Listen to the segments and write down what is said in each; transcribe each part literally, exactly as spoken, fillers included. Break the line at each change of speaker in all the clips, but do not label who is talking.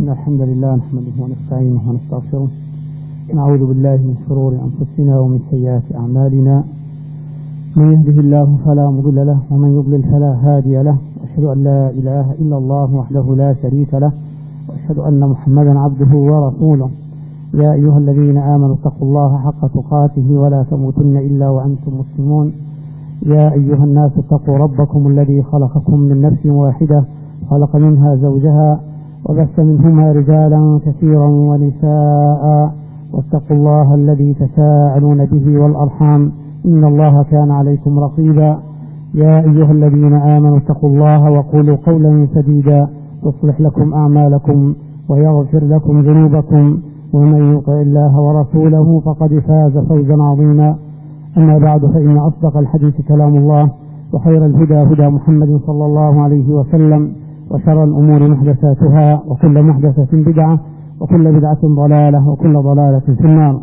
إن الحمد لله نحمده ونستعينه ونستغفره، نعوذ بالله من شرور أنفسنا ومن سيئات أعمالنا، من يهده الله فلا مضل له ومن يضلل فلا هادي له، أشهد أن لا إله إلا الله وحده لا شريك له، وأشهد أن محمدا عبده ورسوله. يا أيها الذين آمنوا اتقوا الله حق تقاته ولا تموتن إلا وأنتم مسلمون. يا أيها الناس اتقوا ربكم الذي خلقكم من نفس واحدة، خلق منها زوجها وبث منهما رجالا كثيرا ونساء، واتقوا الله الذي تساءلون به والأرحام إن الله كان عليكم رقيبا. يا أيها الذين آمنوا اتقوا الله وقولوا قولا سديدا يصلح لكم أعمالكم ويغفر لكم ذنوبكم، ومن يطع الله ورسوله فقد فاز فوزا عظيما. أما بعد، فإن أصدق الحديث كلام الله، وخير الهدى هدى محمد صلى الله عليه وسلم، وشر الأمور محدثاتها، وكل محدثة بدعة، وكل بدعة ضلالة، وكل ضلالة في النار.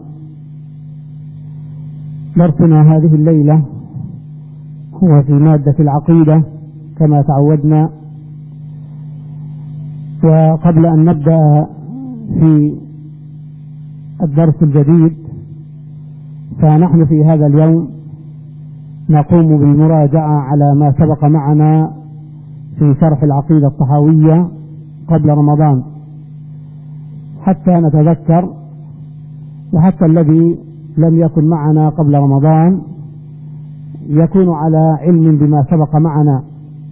درسنا هذه الليلة هو في مادة العقيدة كما تعودنا. وقبل أن نبدأ في الدرس الجديد، فنحن في هذا اليوم نقوم بالمراجعة على ما سبق معنا في شرح العقيدة الطحاوية قبل رمضان، حتى نتذكر، وحتى الذي لم يكن معنا قبل رمضان يكون على علم بما سبق معنا.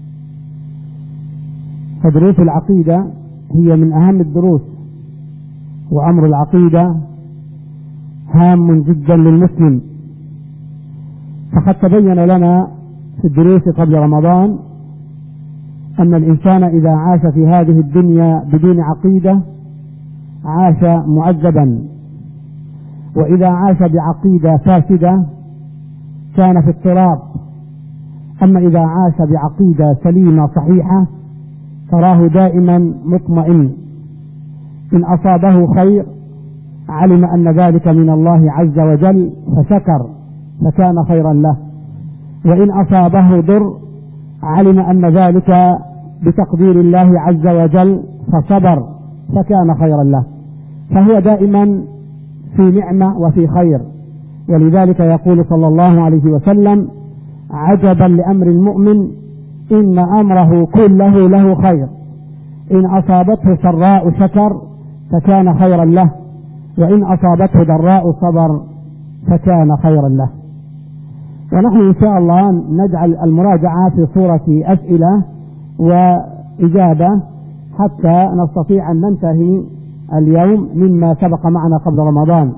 فدروس العقيدة هي من أهم الدروس، وأمر العقيدة هام جدا للمسلم. فقد تبين لنا في الدروس قبل رمضان أن الإنسان إذا عاش في هذه الدنيا بدون عقيدة عاش معذبا، وإذا عاش بعقيدة فاسدة كان في اضطراب. أما إذا عاش بعقيدة سليمة صحيحة تراه دائما مطمئن. إن أصابه خير علم أن ذلك من الله عز وجل فشكر فكان خيرا له، وإن أصابه ضر علم أن ذلك بتقدير الله عز وجل فصبر فكان خيرا له. فهو دائما في نعمة وفي خير. ولذلك يقول صلى الله عليه وسلم: عجبا لأمر المؤمن إن أمره كله له خير، إن أصابته سراء شكر فكان خيرا له، وإن أصابته ضراء صبر فكان خيرا له. ونحن إن شاء الله نجعل المراجعة في صورة أسئلة وإجابة حتى نستطيع أن ننتهي اليوم مما سبق معنا قبل رمضان.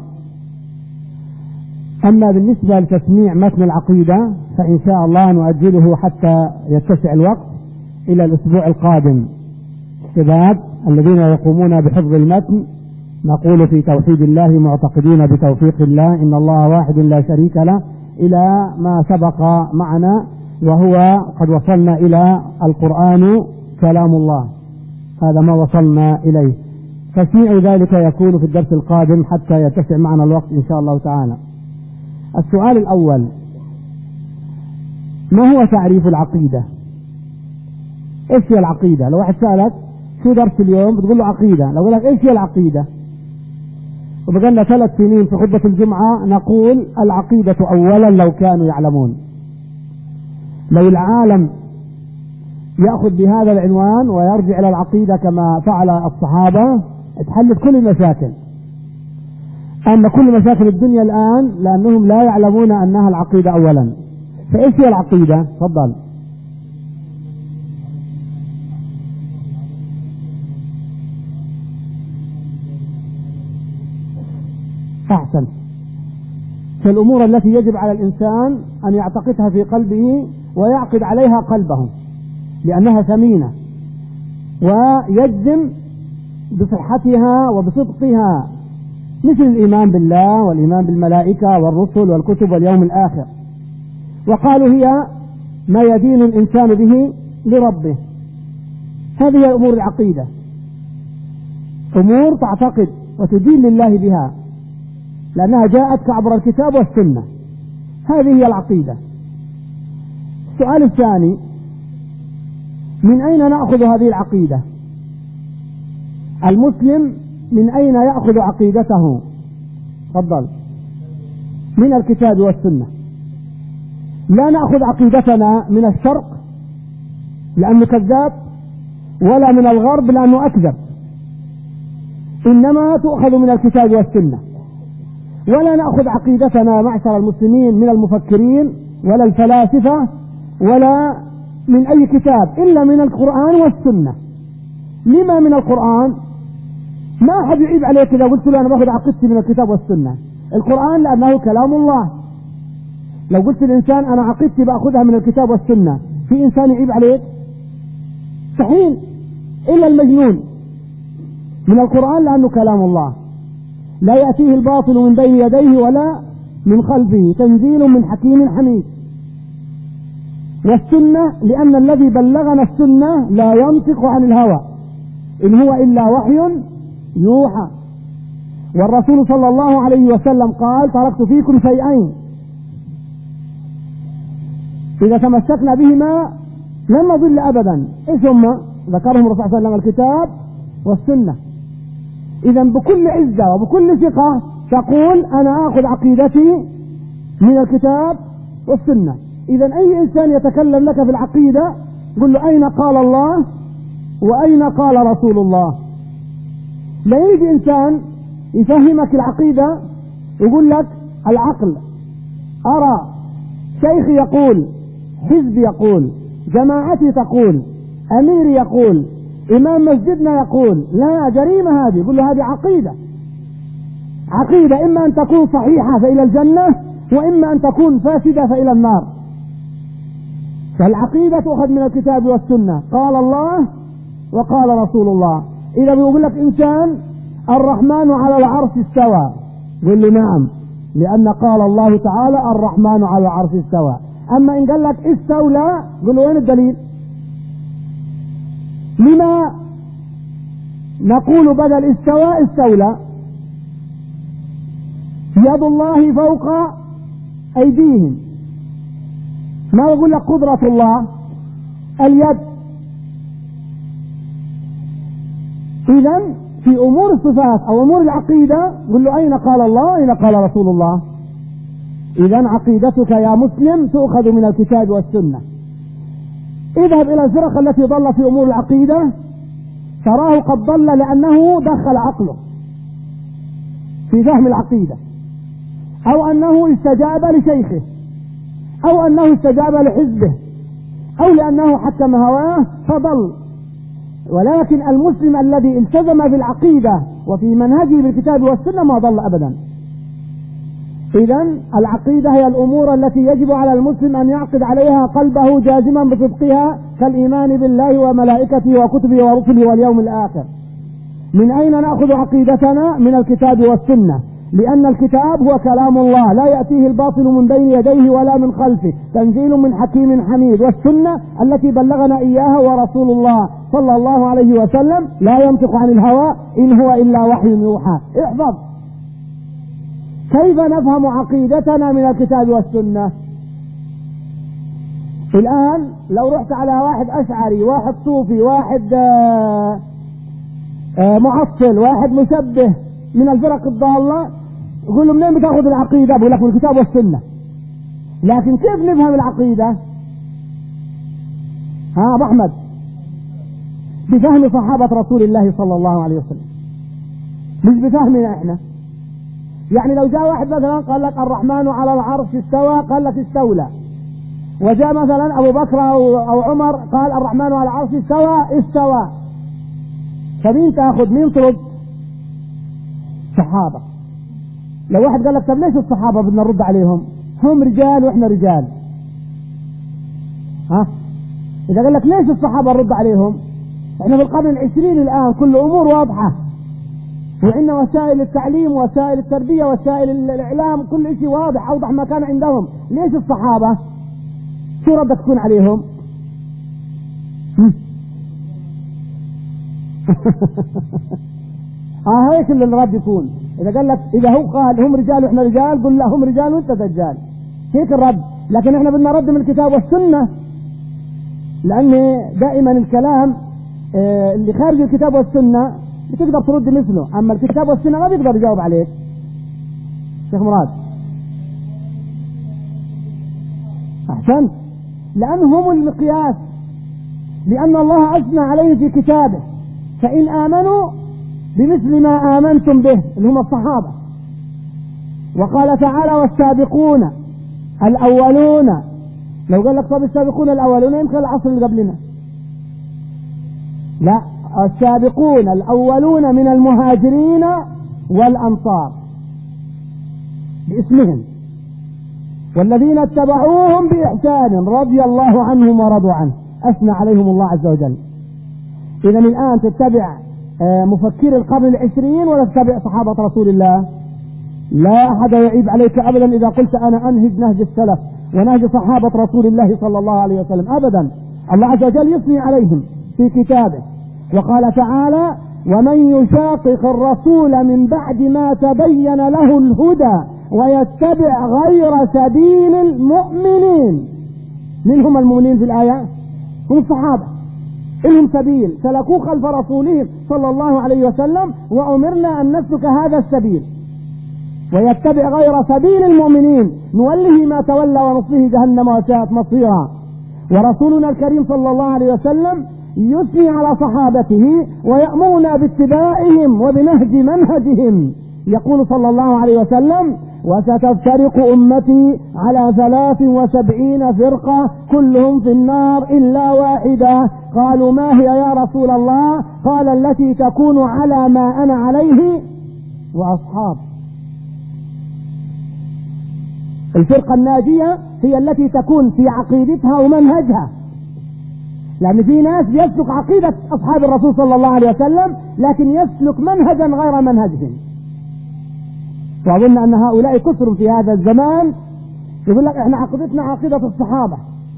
أما بالنسبة لتسميع متن العقيدة فإن شاء الله نؤجله حتى يتسع الوقت إلى الأسبوع القادم. الشباب الذين يقومون بحفظ المتن نقول في توحيد الله معتقدين بتوفيق الله، إن الله واحد لا شريك له، إلى ما سبق معنا، وهو قد وصلنا إلى القرآن كلام الله. هذا ما وصلنا إليه. تسميع ذلك يكون في الدرس القادم حتى يتسع معنا الوقت إن شاء الله تعالى. السؤال الأول: ما هو تعريف العقيدة؟ إيش هي العقيدة؟ لو واحد سألك شو درس اليوم بتقول له عقيدة، لو قال لك إيش هي العقيدة؟ وبقالنا ثلاث سنين في خطبة الجمعة نقول العقيدة أولا لو كانوا يعلمون. لو العالم يأخذ بهذا العنوان ويرجع إلى العقيدة كما فعل الصحابة اتحلت كل المشاكل. أما كل مشاكل الدنيا الآن لأنهم لا يعلمون أنها العقيدة أولا. فإيش هي العقيدة؟ تفضل. أحسن. فالأمور التي يجب على الإنسان أن يعتقدها في قلبه ويعقد عليها قلبه لأنها ثمينة، ويجزم بصحتها وبصدقها، مثل الإيمان بالله والإيمان بالملائكة والرسل والكتب واليوم الآخر. وقالوا هي ما يدين الإنسان به لربه. هذه هي أمور العقيدة، أمور تعتقد وتدين لله بها لأنها جاءتك عبر الكتاب والسنة. هذه هي العقيدة. السؤال الثاني: من أين نأخذ هذه العقيدة؟ المسلم من أين يأخذ عقيدته؟ تفضل. من الكتاب والسنة. لا نأخذ عقيدتنا من الشرق لأنه كذاب، ولا من الغرب لأنه أكذب، إنما تؤخذ من الكتاب والسنة. ولا نأخذ عقيدتنا معشر المسلمين من المفكرين ولا الفلاسفة ولا من أي كتاب إلا من القرآن والسنة. لما من القرآن؟ ما أحد يعيب عليك إذا قلت له أنا باخذ عقيدتي من الكتاب والسنة. القرآن لأنه كلام الله. لو قلت الإنسان أنا عقيدتي بأخذها من الكتاب والسنة، في إنسان يعيب عليك؟ مستحيل، إلا المجنون. من القرآن لأنه كلام الله، لا يأتيه الباطل من بين يديه ولا من خلفه، تنزيل من حكيم حميد. والسنة لأن الذي بلغنا السنة لا ينطق عن الهوى إن هو إلا وحي يوحى. والرسول صلى الله عليه وسلم قال تركت فيكم شيئين إذا تمسكنا بهما لن نضل أبدا. إيش هما؟ ذكرهم الرسول صلى الله عليه وسلم الكتاب والسنة. إذا بكل عزة وبكل ثقة تقول أنا آخذ عقيدتي من الكتاب والسنة. إذا أي إنسان يتكلم لك في العقيدة قل له أين قال الله وأين قال رسول الله. لا يجي إنسان يفهمك العقيدة يقول لك العقل، أرى شيخي يقول، حزب يقول، جماعتي تقول، أميري يقول، إمام مسجدنا يقول. لا، جريمة هذه. يقول له هذه عقيدة. عقيدة إما أن تكون صحيحة فإلى الجنة، وإما أن تكون فاسدة فإلى النار. فالعقيدة تؤخذ من الكتاب والسنة، قال الله وقال رسول الله. إذا بيقول لك إنسان الرحمن على العرش استوى، قل لي نعم، لأن قال الله تعالى الرحمن على العرش استوى. أما إن قال لك استولى قل له وين الدليل؟ لما نقول بدل استوى استولى؟ يد الله فوق أيديهم. ما يقول لك قدرة الله اليد. إذن في أمور الصفات أو أمور العقيدة قل له أين قال الله أين قال رسول الله. إذن عقيدتك يا مسلم تؤخذ من الكتاب والسنة. اذهب إلى الفرق التي ضل في أمور العقيدة تراه قد ضل لأنه دخل عقله في فهم العقيدة، أو أنه استجاب لشيخه، أو أنه استجاب لحزبه، أو لأنه حكم هواه فضل. ولكن المسلم الذي التزم بالعقيدة وفي منهجه بالكتاب والسنة ما ضل أبدا. إذن العقيدة هي الأمور التي يجب على المسلم أن يعقد عليها قلبه جازما بصدقها، كالإيمان بالله وملائكته وكتبه ورسله واليوم الآخر. من أين نأخذ عقيدتنا؟ من الكتاب والسنة، لأن الكتاب هو كلام الله لا يأتيه الباطل من بين يديه ولا من خلفه، تنزيل من حكيم حميد. والسنة التي بلغنا إياها ورسول الله صلى الله عليه وسلم لا ينطق عن الهوى إن هو إلا وحي يوحى. احفظ كيف نفهم عقيدتنا من الكتاب والسنة. الآن لو رحت على واحد أشعري، واحد صوفي، واحد آآ آآ معطل، واحد مشبه من الفرق الضالة، يقول له منين بتاخذ العقيدة؟ بقول لك من الكتاب والسنة. لكن كيف نفهم العقيدة؟ ها أبو أحمد، بفهم صحابة رسول الله صلى الله عليه وسلم، مش بفهمنا احنا. يعني لو جاء واحد مثلا قال لك الرحمن على العرش استوى، قال لك استولى، وجاء مثلا أبو بكر أو, أو عمر قال الرحمن على العرش استوى استوى، فمين تأخذ؟ مين ترد؟ صحابة. لو واحد قال لك طب ليش الصحابة بدنا نرد عليهم؟ هم رجال وإحنا رجال. ها؟ إذا قال لك ليش الصحابة نرد عليهم؟ إحنا في القرن العشرين الآن كل أمور واضحة، وعندنا وسائل التعليم وسائل التربية وسائل الإعلام، كل شيء واضح أوضح ما كان عندهم. ليش الصحابة؟ شو ردك تكون عليهم؟ اه هيك اللي الرد يكون. اذا قال لك اذا هو قال هم رجال واحنا رجال، قل لا هم رجال وانت دجال، هيك الرد. لكن احنا بدنا رد من الكتاب والسنة، لان دائما الكلام اللي خارج الكتاب والسنة بتقدر ترد مثله، أما الكتاب والسنة ما بيقدر يجاوب عليك. شيخ مراد أحسن، لأنهم المقياس، لأن الله أثنى عليه في كتابه، فإن آمنوا بمثل ما آمنتم به اللي هم الصحابة. وقال تعالى والسابقون الأولون، لو قال لك طب السابقون الأولون يمكن العصر اللي قبلنا، لا، السابقون الأولون من المهاجرين والأنصار باسمهم، والذين اتبعوهم بإحسان رضي الله عنهم ورضوا عنه، أثنى عليهم الله عز وجل. إذا الآن تتبع مفكر القرن العشرين ولا تتبع صحابة رسول الله؟ لا أحد يعيب عليك أبدا إذا قلت أنا أنهج نهج السلف ونهج صحابة رسول الله صلى الله عليه وسلم، أبدا. الله عز وجل يثني عليهم في كتابه، وقال تعالى ومن يشاقق الرسول من بعد ما تبين له الهدى ويتبع غير سبيل المؤمنين. من هم المؤمنين في الآية؟ هم الصحابة، إنهم سبيل سلكوا خلف رسولهم صلى الله عليه وسلم، وأمرنا أن نسلك هذا السبيل. ويتبع غير سبيل المؤمنين نوله ما تولى ونصله جهنم وساءت مصيرا. ورسولنا الكريم صلى الله عليه وسلم يثني على صحابته ويأمرنا باتباعهم وبنهج منهجهم. يقول صلى الله عليه وسلم وستفترق أمتي على ثلاث وسبعين فرقة كلهم في النار إلا واحدة. قالوا ما هي يا رسول الله؟ قال التي تكون على ما أنا عليه وأصحاب. الفرقة الناجية هي التي تكون في عقيدتها ومنهجها، لأن في ناس يسلك عقيدة أصحاب الرسول صلى الله عليه وسلم لكن يسلك منهجا غير منهجهم. وأظن أن هؤلاء كثر في هذا الزمان، يقول لك احنا عقيدتنا عقيدة الصحابة،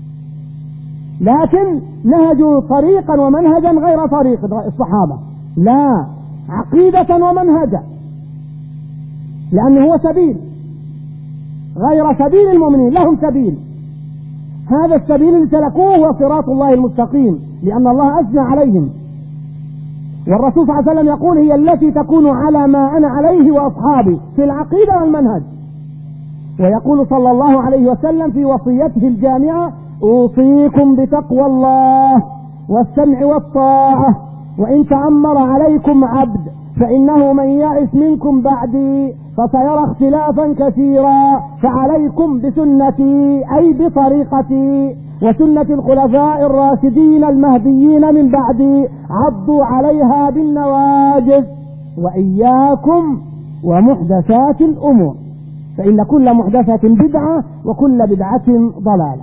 لكن نهجوا طريقا ومنهجا غير طريق الصحابة. لا، عقيدة ومنهجا، لأنه هو سبيل غير سبيل المؤمنين، لهم سبيل، هذا السبيل اللي سلكوه هو صراط الله المستقيم، لأن الله أثنى عليهم. والرسول صلى الله عليه وسلم يقول هي التي تكون على ما أنا عليه وأصحابي في العقيدة والمنهج. ويقول صلى الله عليه وسلم في وصيته الجامعة أوصيكم بتقوى الله والسمع والطاعة وإن تأمر عليكم عبد فإنه من يعش منكم بعدي فسيرى اختلافا كثيرا فعليكم بسنتي أي بطريقتي وسنة الخلفاء الراشدين المهديين من بعدي عضوا عليها بالنواجذ وإياكم ومحدثات الأمور فإن كل محدثة بدعة وكل بدعة ضلالة.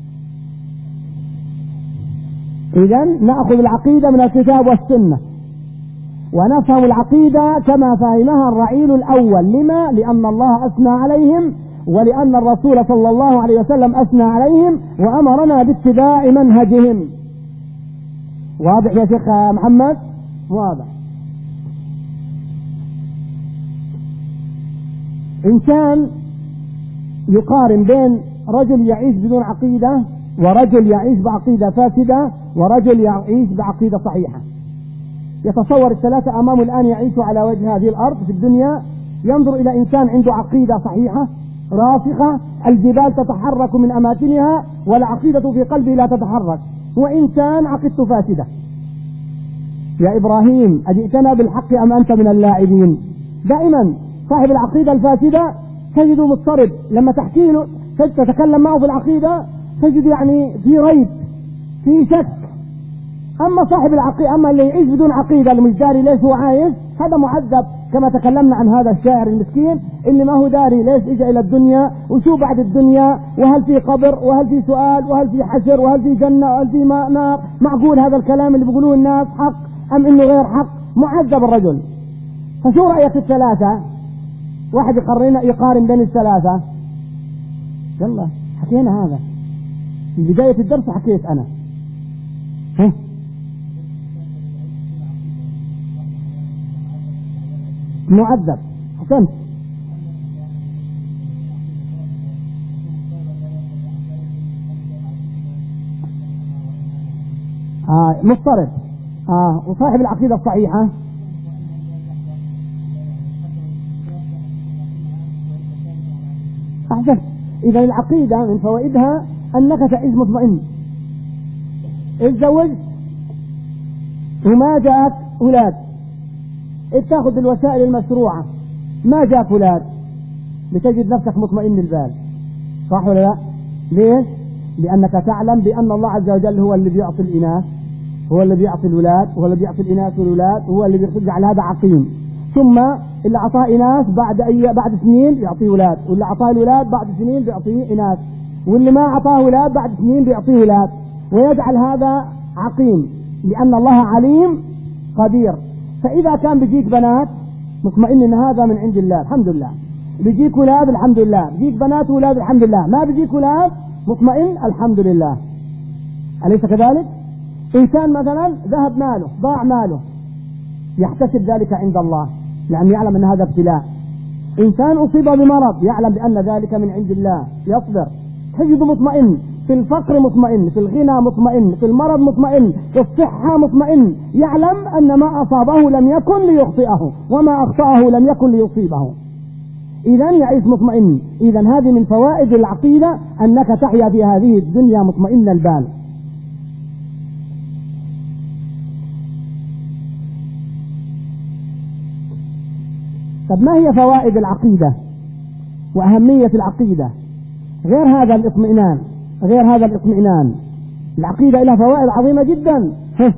إذن نأخذ العقيدة من الكتاب والسنة ونفهم العقيدة كما فهمها الرعيل الأول. لما؟ لأن الله أثنى عليهم ولأن الرسول صلى الله عليه وسلم أثنى عليهم وأمرنا باتباع منهجهم. واضح يا شيخ محمد؟ واضح. إنسان يقارن بين رجل يعيش بدون عقيدة ورجل يعيش بعقيدة فاسدة ورجل يعيش بعقيدة صحيحة. يتصور الثلاثة أمامه الآن يعيشوا على وجه هذه الأرض في الدنيا، ينظر إلى إنسان عنده عقيدة صحيحة راسخة، الجبال تتحرك من أماكنها والعقيدة في قلبه لا تتحرك، وإنسان عقيدته فاسدة. يا إبراهيم أجئتنا بالحق أم أنت من اللاعبين؟ دائما صاحب العقيدة الفاسدة تجده مضطرب، لما تحكي له تتكلم معه في العقيدة تجد يعني في ريب في شك. أما صاحب العقيدة، أما اللي يعيش بدون عقيدة اللي مش داري ليش هو عايش، هذا معذب كما تكلمنا عن هذا الشاعر المسكين اللي ما هو داري ليش اجى إلى الدنيا وشو بعد الدنيا وهل في قبر وهل في سؤال وهل في حشر وهل في جنة وهل في نار. معقول هذا الكلام اللي بيقولوه الناس حق أم إنه غير حق؟ معذب الرجل. فشو رأيك الثلاثة؟ واحد يقارن يقارن بين الثلاثة. يلا حكينا هذا في بداية الدرس، حكيت أنا ها؟ معذب. حسنت. آه مضطرب. آه وصاحب العقيدة الصحيحة
أحسن. إذا العقيدة من فوائدها أنك تعيش مطمئن. اتزوجت وما جاءك أولاد، اتاخذ الوسائل المشروعة ما جاءك أولاد، بتجد نفسك مطمئن البال، صح ولا لا؟ ليش؟ لأنك تعلم بأن الله عز وجل هو اللي بيعطي الإناث، هو اللي بيعطي الولاد، هو اللي بيعطي الإناث والولاد، هو اللي بيجعل هذا عقيم. ثم اللي أعطاه إناث بعد أي بعد سنين يعطيه ولاد، واللي أعطاه الولاد بعد سنين بيعطيه إناث، واللي ما أعطاه ولاد بعد سنين بيعطيه ولاد، ويجعل هذا عقيم لأن الله عليم قدير. فإذا كان بيجيك بنات مطمئن إن هذا من عند الله الحمد لله، بيجيك ولاد الحمد لله، بيجيك بنات وولاد الحمد لله، ما بيجيك ولاد مطمئن الحمد لله. أليس كذلك؟ إنسان مثلا ذهب ماله، ضاع ماله، يحتسب ذلك عند الله لأن يعلم أن هذا ابتلاء. إنسان أصيب بمرض يعلم بأن ذلك من عند الله، يصبر، تجد مطمئن، في الفقر مطمئن، في الغنى مطمئن، في المرض مطمئن، في الصحة مطمئن، يعلم أن ما أصابه لم يكن ليخطئه وما أخطأه لم يكن ليصيبه، إذن يعيش مطمئن. إذن هذه من فوائد العقيدة أنك تحيا في هذه الدنيا مطمئن البال. طب ما هي فوائد العقيدة وأهمية العقيدة غير هذا الاطمئنان؟ غير هذا الاطمئنان العقيدة لها فوائد عظيمة جدا.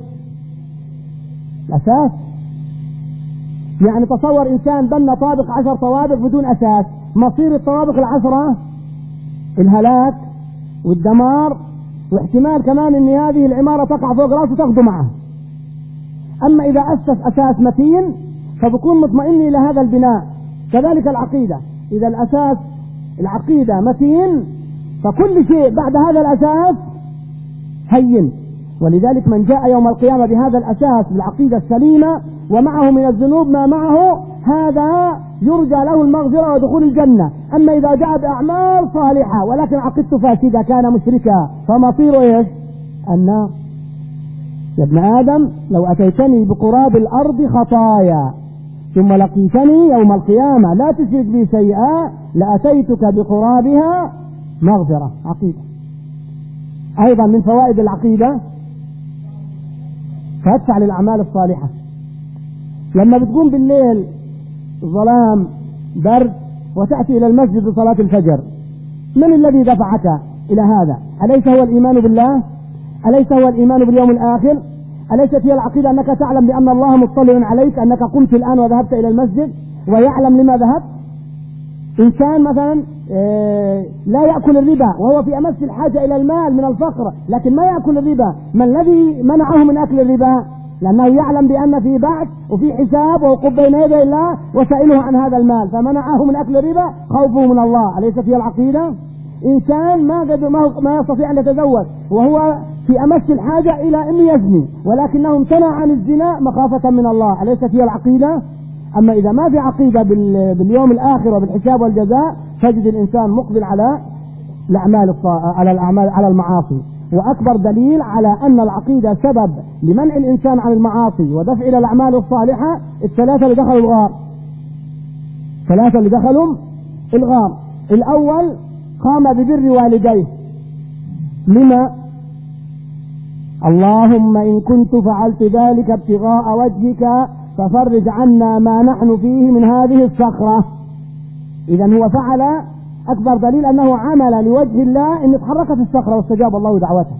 الأساس، يعني تصور إنسان بنى طابق عشر طوابق بدون أساس، مصير الطوابق العشرة الهلاك والدمار، واحتمال كمان أن هذه العمارة تقع فوق رأسه تاخده معه. أما إذا أسس أساس متين فبكون مطمئن إلى هذا البناء. كذلك العقيدة، إذا الأساس العقيدة متين فكل شيء بعد هذا الأساس هين. ولذلك من جاء يوم القيامة بهذا الأساس بالعقيدة السليمة ومعه من الذنوب ما معه، هذا يرجى له المغفرة ودخول الجنة. أما إذا جاء بأعمال صالحة ولكن عقيدته فاسدة كان مشركا فمصيره إيش؟ النار. يا ابن آدم لو أتيتني بقراب الأرض خطايا ثم لقيتني يوم القيامة لا تشرك بي شيئا لأتيتك بقرابها مغفرة. عقيدة. أيضا من فوائد العقيدة تدفع للأعمال الصالحة. لما بتقوم بالليل ظلام برد وتأتي إلى المسجد لصلاة الفجر، من الذي دفعك إلى هذا؟ أليس هو الإيمان بالله؟ أليس هو الإيمان باليوم الآخر؟ أليست هي العقيدة أنك تعلم بأن الله مطلع عليك، أنك قمت الآن وذهبت إلى المسجد ويعلم لما ذهبت؟ إنسان مثلا لا يأكل الربا وهو في أمس الحاجة إلى المال من الفقر لكن ما يأكل الربا، ما الذي منعه من أكل الربا؟ لأنه يعلم بأن في بعث وفي حساب ووقوف بين يدي الله وسائله عن هذا المال فمنعه من أكل الربا خوفه من الله. أليست هي العقيدة؟ إنسان ما قد ما يستطيع أن يتزوج وهو في أمس الحاجة إلى أن يزني ولكنه امتنع عن الزنا مخافة من الله. أليست هي العقيدة؟ أما إذا ما في عقيدة باليوم الآخر وبالحساب والجزاء تجد الإنسان مقبل على الأعمال على الأعمال على المعاصي. وأكبر دليل على أن العقيدة سبب لمنع الإنسان عن المعاصي ودفع إلى الأعمال الصالحة الثلاثة اللي دخلوا الغار. ثلاثة اللي دخلوا الغار. الأول قام ببر والديه. لما؟ اللهم إن كنت فعلت ذلك ابتغاء وجهك ففرج عنا ما نحن فيه من هذه الصخرة. إذا هو فعل أكبر دليل أنه عمل لوجه الله أن تحركت الصخرة واستجاب الله دعوته.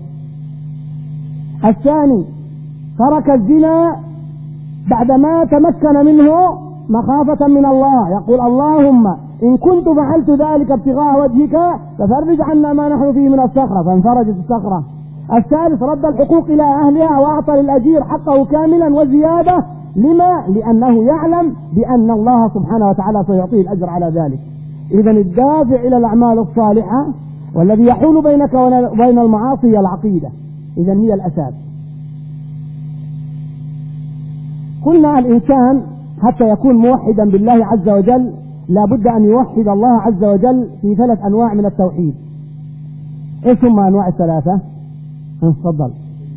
الثاني ترك الزنا بعدما تمكن منه مخافة من الله، يقول اللهم إن كنت فعلت ذلك ابتغاء وجهك ففرج عنا ما نحن فيه من الصخرة فانفرجت الصخرة. الثالث رد الحقوق إلى أهلها وأعطى للأجير حقه كاملا وزيادة. لما؟ لأنه يعلم بأن الله سبحانه وتعالى سيعطيه الأجر على ذلك. إذا الدافع إلى الأعمال الصالحة والذي يحول بينك وبين المعاصي هي العقيدة. إذا هي الأساس. قلنا الإنسان حتى يكون موحدا بالله عز وجل لا بد أن يوحد الله عز وجل في ثلاث أنواع من التوحيد. إيش هم أنواع الثلاثة؟ تفضل.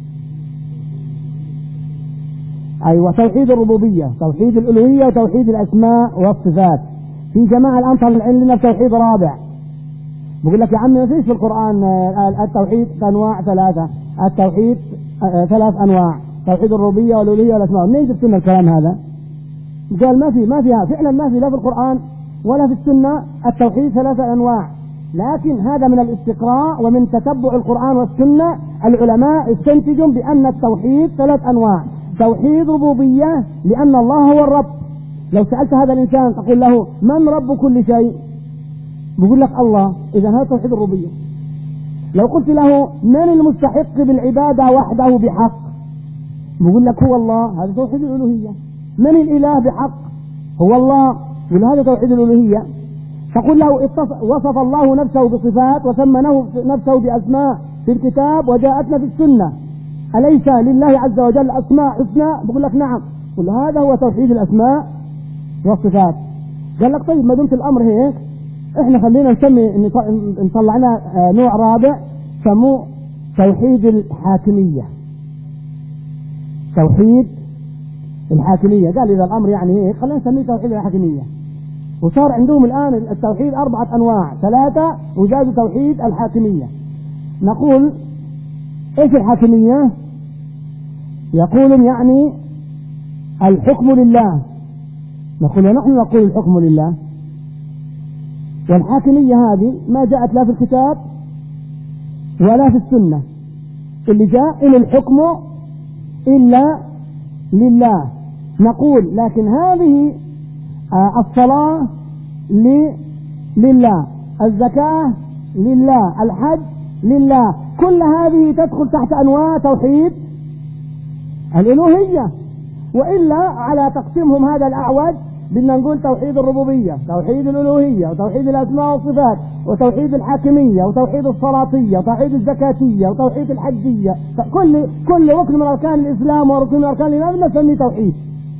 أيوة، توحيد الربوبية، توحيد الألوهية، وتوحيد الأسماء والصفات. في جماعة الآن طالعين لنا توحيد رابع بقول لك يا عم ما فيش في القرآن التوحيد أنواع ثلاثة، التوحيد ثلاث أنواع، توحيد الربوبية والألوهية والأسماء. منين جبت لنا الكلام هذا؟ قال ما في ما فيها فعلا، ما في لا في القرآن ولا في السنة التوحيد ثلاثة أنواع. لكن هذا من الاستقراء ومن تتبع القرآن والسنة العلماء استنتجوا بأن التوحيد ثلاث أنواع. توحيد ربوبية لأن الله هو الرب، لو سألت هذا الإنسان تقول له من رب كل شيء؟ بيقول لك الله، إذا هذا توحيد الربوبية. لو قلت له من المستحق بالعبادة وحده بحق؟ بيقول لك هو الله، هذا توحيد الألوهية. من الإله بحق؟ هو الله، وهذا توحيد الألوهية. تقول له وصف الله نفسه بصفات وسمى نفسه بأسماء في الكتاب وجاءتنا في السنة، أليس لله عز وجل أسماء حسنى؟ بقول لك نعم، قل هذا هو توحيد الأسماء والصفات. قال لك طيب ما دمت الأمر هيك احنا خلينا نسمي نطلع لنا نوع رابع سموه توحيد الحاكمية. توحيد الحاكمية، قال إذا الأمر يعني هيك خلينا نسميه توحيد الحاكمية. وصار عندهم الآن التوحيد أربعة أنواع، ثلاثة وزادوا توحيد الحاكمية. نقول إيش الحاكمية؟ يقولون يعني الحكم لله. نقول ونحن نقول الحكم لله. والحاكمية هذه ما جاءت لا في الكتاب ولا في السنة، اللي جاء إن الحكم إلا لله. نقول لكن هذه الصلاة لله، الزكاة لله، الحج لله، كل هذه تدخل تحت أنواع توحيد الألوهية. وإلا على تقسيمهم هذا الأعوج بدنا نقول توحيد الربوبية، توحيد الألوهية، وتوحيد الأسماء والصفات، وتوحيد الحاكمية، وتوحيد الصلاتية، وتوحيد الزكاتية، وتوحيد الحجية. كل كل ركن من أركان الإسلام وركن من أركان الإيمان نسميه توحيد.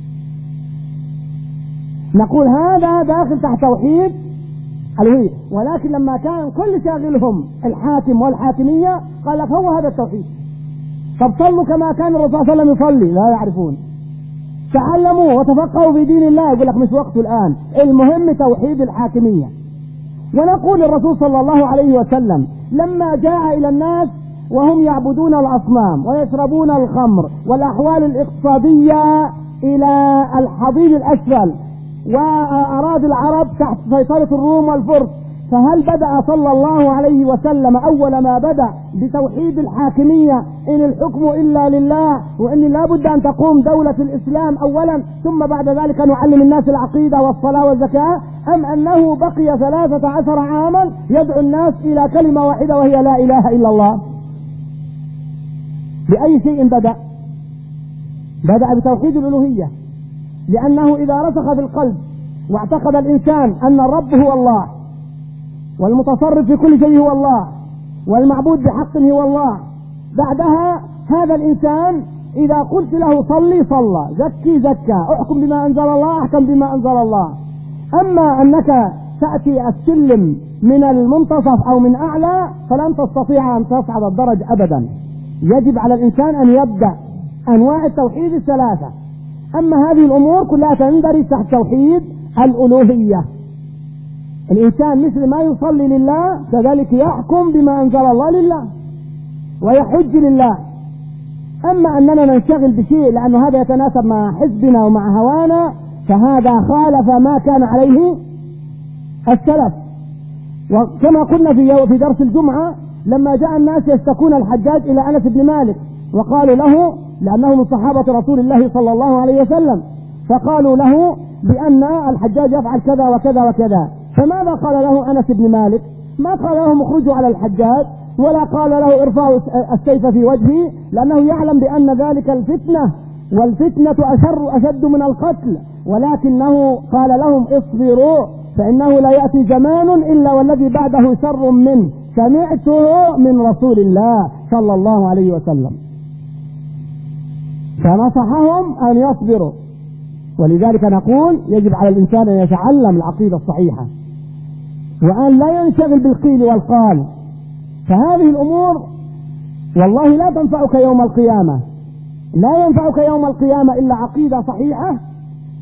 نقول هذا داخل تحت توحيد الألوهية. ولكن لما كان كل شاغلهم الحاكم والحاكمية قال لك هو هذا التوحيد. طب صلوا كما كان الرسول صلى الله عليه وسلم يصلي، لا يعرفون. تعلموا وتفقهوا في دين الله، يقول لك مش وقته الآن، المهم توحيد الحاكمية. ونقول الرسول صلى الله عليه وسلم لما جاء إلى الناس وهم يعبدون الأصنام ويشربون الخمر والأحوال الاقتصادية إلى الحضيض الأسفل، وأراد العرب تحت سيطرة الروم والفرس، فهل بدأ صلى الله عليه وسلم أول ما بدأ بتوحيد الحاكمية إن الحكم إلا لله، وإن لا بد أن تقوم دولة الإسلام أولا ثم بعد ذلك نعلم الناس العقيدة والصلاة والزكاة، أم أنه بقي ثلاثة عشر عاما يدعو الناس إلى كلمة واحدة وهي لا إله إلا الله؟ بأي شيء بدأ؟ بدأ بتوحيد الألوهية، لأنه إذا رسخ في القلب واعتقد الإنسان أن الرب هو الله، والمتصرف في كل شيء هو الله، والمعبود بحق هو الله، بعدها هذا الإنسان إذا قلت له صلي صلى، زكي زكى، احكم بما أنزل الله احكم بما أنزل الله. أما أنك تأتي السلم من المنتصف أو من أعلى فلن تستطيع أن تصعد الدرج أبدا. يجب على الإنسان أن يبدأ أنواع التوحيد الثلاثة. أما هذه الأمور كلها تندرج تحت توحيد الألوهية. الإنسان مثل ما يصلي لله كذلك يحكم بما أنزل الله لله ويحج لله. أما أننا ننشغل بشيء لأنه هذا يتناسب مع حزبنا ومع هوانا فهذا خالف ما كان عليه السلف. وكما قلنا في في درس الجمعة لما جاء الناس يشتكون الحجاج إلى أنس بن مالك وقالوا له لأنه من صحابة رسول الله صلى الله عليه وسلم، فقالوا له بأن الحجاج يفعل كذا وكذا وكذا، فماذا قال له أنس بن مالك؟ ما قال لهم اخرجوا على الحجاج ولا قال له ارفعوا السيف في وجهه، لأنه يعلم بأن ذلك الفتنة، والفتنة أشر أشد من القتل، ولكنه قال لهم اصبروا فإنه لا يأتي زمان إلا والذي بعده شر منه، سمعته من رسول الله صلى الله عليه وسلم. فنصحهم أن يصبروا. ولذلك نقول يجب على الإنسان أن يتعلم العقيدة الصحيحة وأن لا ينشغل بالقيل والقال، فهذه الأمور والله لا تنفعك يوم القيامة، لا ينفعك يوم القيامة إلا عقيدة صحيحة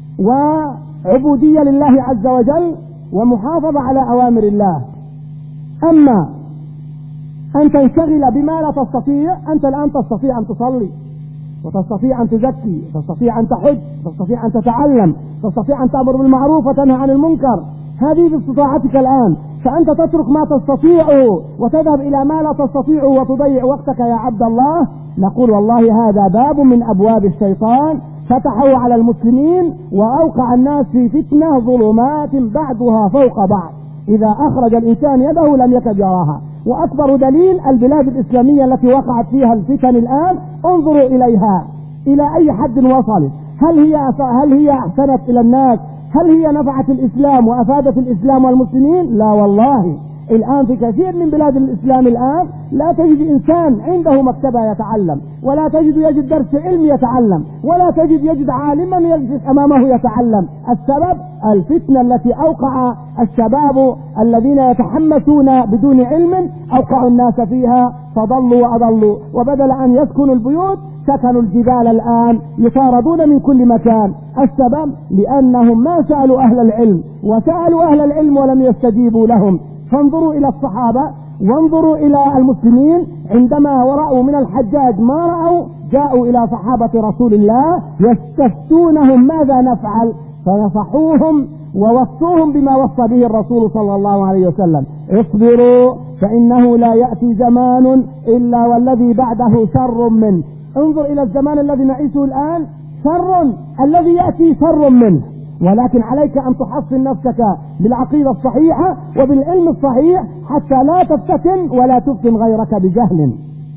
وعبودية لله عز وجل ومحافظة على أوامر الله. أما أن تنشغل بما لا تستطيع، أنت الآن تستطيع أن تصلي، وتستطيع أن تزكي، وتستطيع أن تحج، وتستطيع أن تتعلم، وتستطيع أن تأمر بالمعروف وتنهى عن المنكر، هذه باستطاعتك الآن. فأنت تترك ما تستطيع وتذهب إلى ما لا تستطيع وتضيع وقتك يا عبد الله. نقول والله هذا باب من أبواب الشيطان فتحوا على المسلمين وأوقع الناس في فتنة ظلمات بعضها فوق بعض، إذا أخرج الإنسان يده لم يكد يراها. وأكبر دليل البلاد الإسلامية التي وقعت فيها الفتن الآن، انظروا إليها إلى أي حد وصلت. هل هي هل هي أحسنت إلى الناس؟ هل هي نفعت الإسلام وأفادت الإسلام والمسلمين؟ لا والله. الآن في كثير من بلاد الإسلام الآن لا تجد إنسان عنده مكتبة يتعلم، ولا تجد يجد درس علم يتعلم، ولا تجد يجد عالما يجلس أمامه يتعلم. السبب الفتنة التي أوقع الشباب الذين يتحمسون بدون علم، أوقعوا الناس فيها فضلوا وأضلوا، وبدل أن يسكنوا البيوت سكنوا الجبال الآن يطاردون من كل مكان. السبب لأنهم ما سألوا أهل العلم، وسألوا أهل العلم ولم يستجيبوا لهم. فانظروا إلى الصحابة وانظروا إلى المسلمين عندما ورأوا من الحجاج ما رأوا، جاءوا إلى صحابة رسول الله يستفتونهم ماذا نفعل، فنصحوهم ووصوهم بما وصى به الرسول صلى الله عليه وسلم: اصبروا فإنه لا يأتي زمان إلا والذي بعده شر منه. انظر إلى الزمان الذي نعيشه الآن، شر الذي يأتي شر منه، ولكن عليك أن تحصن نفسك بالعقيدة الصحيحة وبالعلم الصحيح حتى لا تفتن ولا تفتن غيرك بجهل.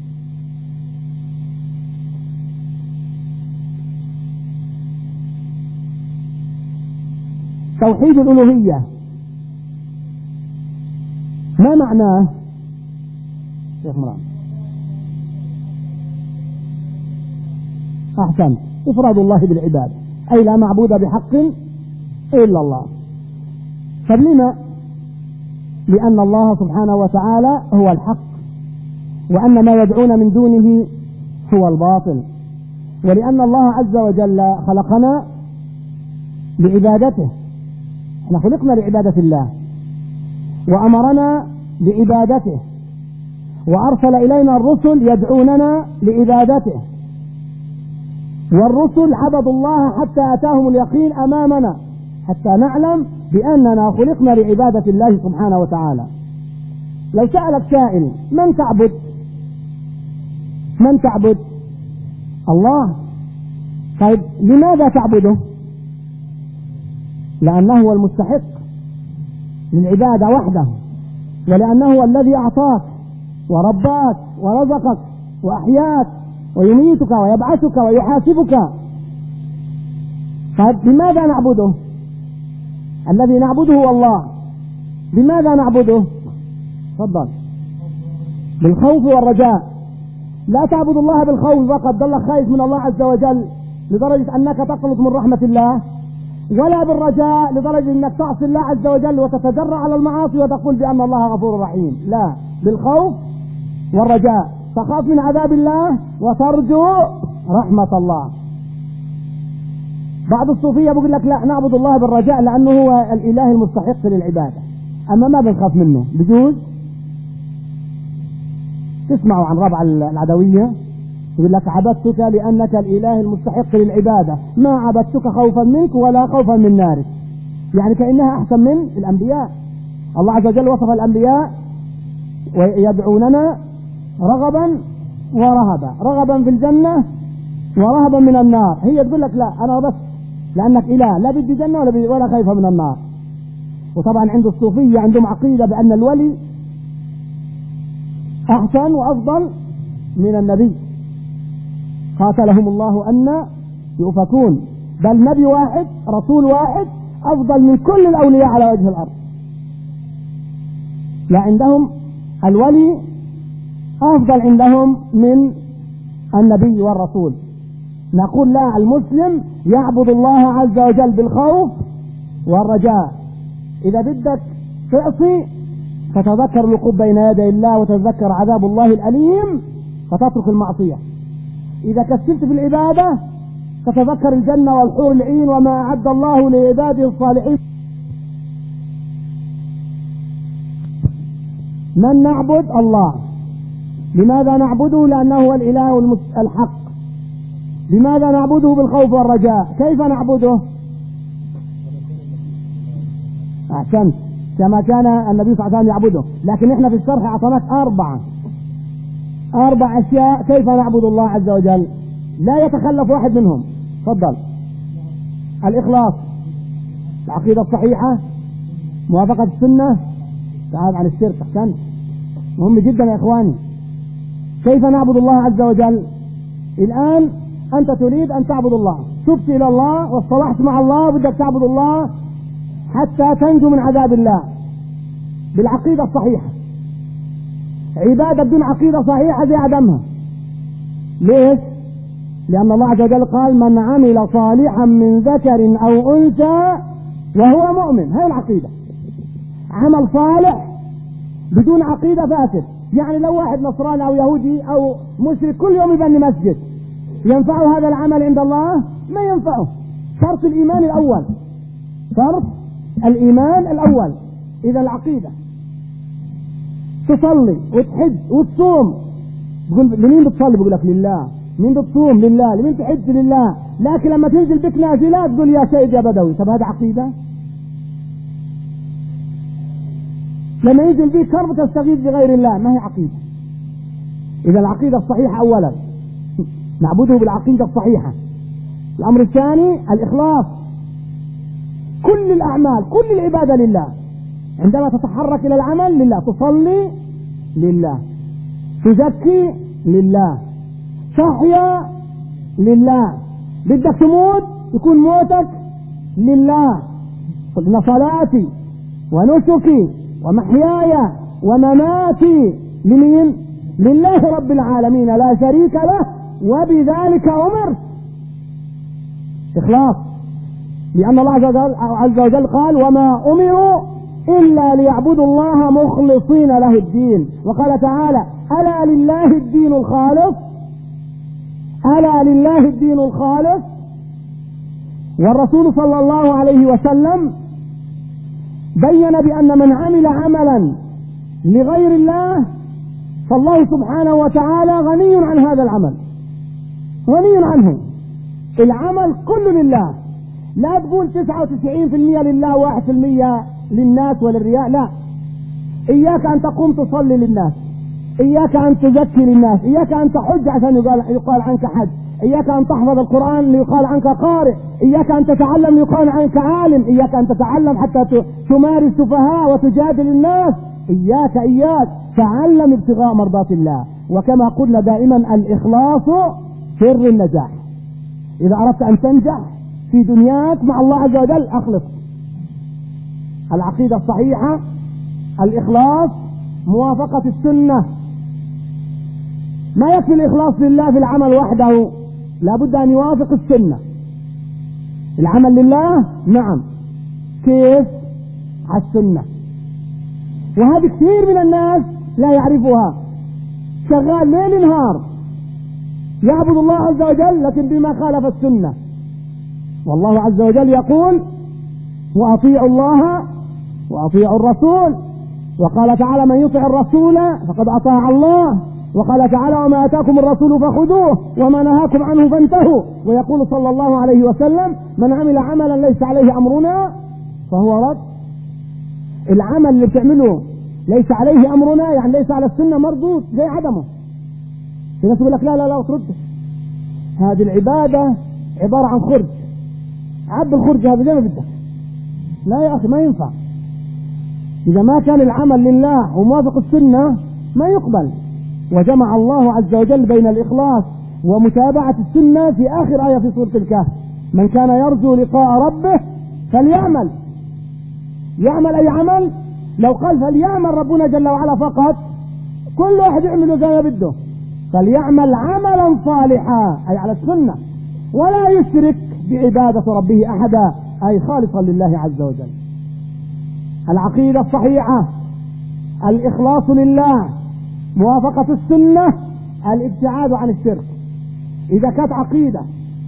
توحيد الألوهية ما معناه شيخ مرام؟ أحسن، إفراد الله بالعبادة، أي لا معبود بحق إلا الله. فلما؟ لأن الله سبحانه وتعالى هو الحق، وأن ما يدعون من دونه هو الباطل، ولأن الله عز وجل خلقنا لعبادته، احنا خلقنا لعبادة الله وأمرنا بعبادته، وأرسل إلينا الرسل يدعوننا لعبادته، والرسل عبدوا الله حتى أتاهم اليقين أمامنا، حتى نعلم بأننا خلقنا لعبادة الله سبحانه وتعالى. لو سألك سائل: من تعبد؟ من تعبد؟ الله. طيب لماذا تعبده؟ لأنه هو المستحق للعبادة وحده، ولأنه هو الذي أعطاك ورباك ورزقك وأحياك ويميتك ويبعثك ويحاسبك. طيب لماذا نعبده؟ الذي نعبده هو الله. لماذا نعبده؟ تفضل. بالخوف والرجاء. لا تعبد الله بالخوف فقط، ضلك خايف من الله عز وجل لدرجة أنك تقنط من رحمة الله، ولا بالرجاء لدرجة أنك تعصي الله عز وجل وتتجرع على المعاصي وتقول بأن الله غفور رحيم. لا، بالخوف والرجاء، تخاف من عذاب الله وترجو رحمة الله. بعض الصوفية بيقول لك لا، نعبد الله بالرجاء لأنه هو الإله المستحق للعبادة، أما ما بنخاف منه. بجوز تسمعوا عن ربع العدوية يقول لك: عبدتك لأنك الإله المستحق للعبادة، ما عبدتك خوفا منك ولا خوفا من نارك، يعني كأنها أحسن من الأنبياء. الله عز وجل وصف الأنبياء ويدعوننا رغبا ورهبا، رغبا في الجنة ورهبا من النار. هي تقول لك لا، أنا بس لأنك إله، لا بدي جنة ولا, بدي ولا خايفة من النار. وطبعا عند الصوفية عندهم عقيدة بأن الولي أحسن وأفضل من النبي، قاتلهم الله أن يؤفكون، بل نبي واحد رسول واحد أفضل من كل الأولياء على وجه الأرض. لا، عندهم الولي أفضل عندهم من النبي والرسول. نقول لا، المسلم يعبد الله عز وجل بالخوف والرجاء. إذا بدك تعصي فتذكر الوقوف بين يدي الله وتذكر عذاب الله الأليم فتترك المعصية. إذا كسلت في العبادة فتذكر الجنة والحور العين وما أعد الله لعباده الصالحين. من نعبد؟ الله. لماذا نعبده؟ لأنه هو الإله الحق. لماذا نعبده بالخوف والرجاء؟ كيف نعبده؟ أحسنت، كما كان النبي صلى الله عليه وسلم يعبده. لكن احنا في الشرح أعطناك أربعة أربع أشياء كيف نعبد الله عز وجل، لا يتخلف واحد منهم. تفضل. الإخلاص، العقيدة الصحيحة، موافقة السنة، تعال عن الشرك. أحسنت، مهم جدا يا إخواني. كيف نعبد الله عز وجل؟ الآن أنت تريد أن تعبد الله، تبت إلى الله واصطلحت مع الله، بدك تعبد الله حتى تنجو من عذاب الله بالعقيدة الصحيحة. عبادة بدون عقيدة صحيحة زي عدمها. ليش؟ لأن الله عز وجل قال: من عمل صالحا من ذكر أو أنثى وهو مؤمن. هاي العقيدة. عمل صالح بدون عقيدة فاسد. يعني لو واحد نصراني أو يهودي أو مشرك كل يوم يبني مسجد، ينفعه هذا العمل عند الله؟ ما ينفعه. شرط الإيمان الأول، شرط الإيمان الأول. إذا العقيدة. تصلي وتحج وتصوم، بقول لمين بتصلي؟ بقول لك لله. مين بتصوم؟ لله. لمين تحج؟ لله. لكن لما تنزل بك نازلات تقول يا سيد يا بدوي. طب هذا عقيدة؟ لما ينزل بك كرب تستغيث بغير الله، ما هي عقيدة. إذا العقيدة الصحيحة أولا، نعبده بالعقيدة الصحيحة. الأمر الثاني الإخلاص. كل الأعمال، كل العبادة لله. عندما تتحرك إلى العمل لله، تصلي لله، تزكي لله، تحيا لله، بدك تموت يكون موتك لله. قلنا صلاتي ونسكي ومحياي ومماتي لمين؟ لله رب العالمين لا شريك له وبذلك أمرت. إخلاص. لأن الله عز وجل قال: وما أمروا إلا ليعبدوا الله مخلصين له الدين. وقال تعالى: ألا لله الدين الخالص، ألا لله الدين الخالص. والرسول صلى الله عليه وسلم بين بأن من عمل عملا لغير الله فالله سبحانه وتعالى غني عن هذا العمل، غني عنه. العمل كله لله. لا تقول تسعة وتسعين بالمئة لله واحد بالمئة للناس وللرياء، لا. إياك أن تقوم تصلي للناس، إياك أن تزكي للناس، إياك أن تحج عشان يقال, يقال عنك حج، إياك أن تحفظ القرآن ليقال عنك قارئ، إياك أن تتعلم ليقال عنك عالم، إياك أن تتعلم حتى تماري السفهاء وتجادل الناس. إياك إياك تعلم ابتغاء مرضات الله. وكما قلنا دائما الإخلاص سر النجاح. إذا أردت أن تنجح في دنياك مع الله عز وجل أخلص. العقيدة الصحيحة، الإخلاص، موافقة السنة. ما يكفي الإخلاص لله في العمل وحده، لابد أن يوافق السنة. العمل لله نعم، كيف؟ على السنة. وهذه كثير من الناس لا يعرفها. شغال ليل نهار يعبد الله عز وجل لكن بما خالف السنة. والله عز وجل يقول: وأطيعوا الله وأطيعوا الرسول. وقال تعالى: من يطع الرسول فقد أطاع الله. وقال تعالى: وما أتاكم الرسول فخذوه وما نهاكم عنه فانتهوا. ويقول صلى الله عليه وسلم: من عمل عملا ليس عليه أمرنا فهو رد. العمل اللي بتعمله ليس عليه أمرنا يعني ليس على السنة مردود زي عدمه. في ناس يقول لك لا لا لا ترد، هذه العبادة عبارة عن خرج، عب الخرج هذا زي ما بدك. لا يا أخي، ما ينفع. إذا ما كان العمل لله وموافق السنة ما يقبل. وجمع الله عز وجل بين الإخلاص ومتابعة السنة في آخر آية في سورة الكهف: من كان يرجو لقاء ربه فليعمل. يعمل أي عمل؟ لو قال فليعمل ربنا جل وعلا فقط كل واحد يعمله زي ما بده. فليعمل عملا صالحا أي على السنة، ولا يشرك بعبادة ربه أحدا أي خالصا لله عز وجل. العقيدة الصحيحة، الإخلاص لله، موافقة السنة، الابتعاد عن الشرك. إذا كانت عقيدة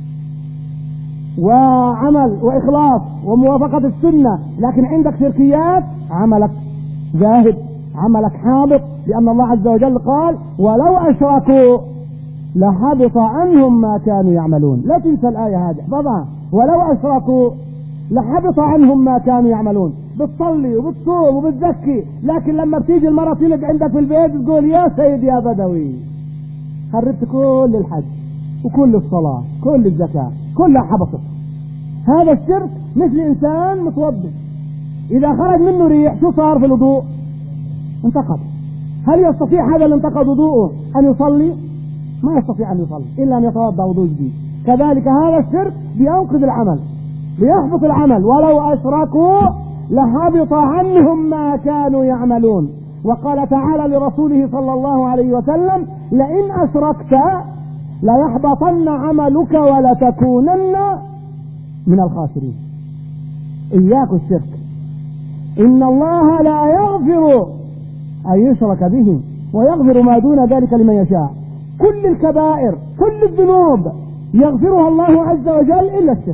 وعمل وإخلاص وموافقة السنة لكن عندك شركيات، عملك ذاهب عملك حابط، لأن الله عز وجل قال ولو أشركوا لحبط عنهم ما كانوا يعملون. لا تنسى الآية هذه احفظها، ولو أشركوا لحبط عنهم ما كانوا يعملون. بتصلي وبتصوم وبتزكي، لكن لما بتيجي المرة تلد عندك في البيت تقول يا سيد يا بدوي، خربت كل الحج وكل الصلاة كل الزكاة كلها حبطت. هذا الشرك مثل إنسان متوضئ إذا خرج منه ريح شو صار في الوضوء؟ انتقض. هل يستطيع هذا اللي انتقض وضوءه أن يصلي؟ ما يستطيع أن يصلي إلا أن يتوضأ وضوء جديد. كذلك هذا الشرك بينقض العمل بيحبط العمل. ولو أشركوا لحبط عنهم ما كانوا يعملون. وقال تعالى لرسوله صلى الله عليه وسلم لئن أشركت ليحبطن عملك ولتكونن من الخاسرين. إياك الشرك، إن الله لا يغفر أن يشرك به ويغفر ما دون ذلك لمن يشاء. كل الكبائر كل الذنوب يغفرها الله عز وجل إلا الشرك.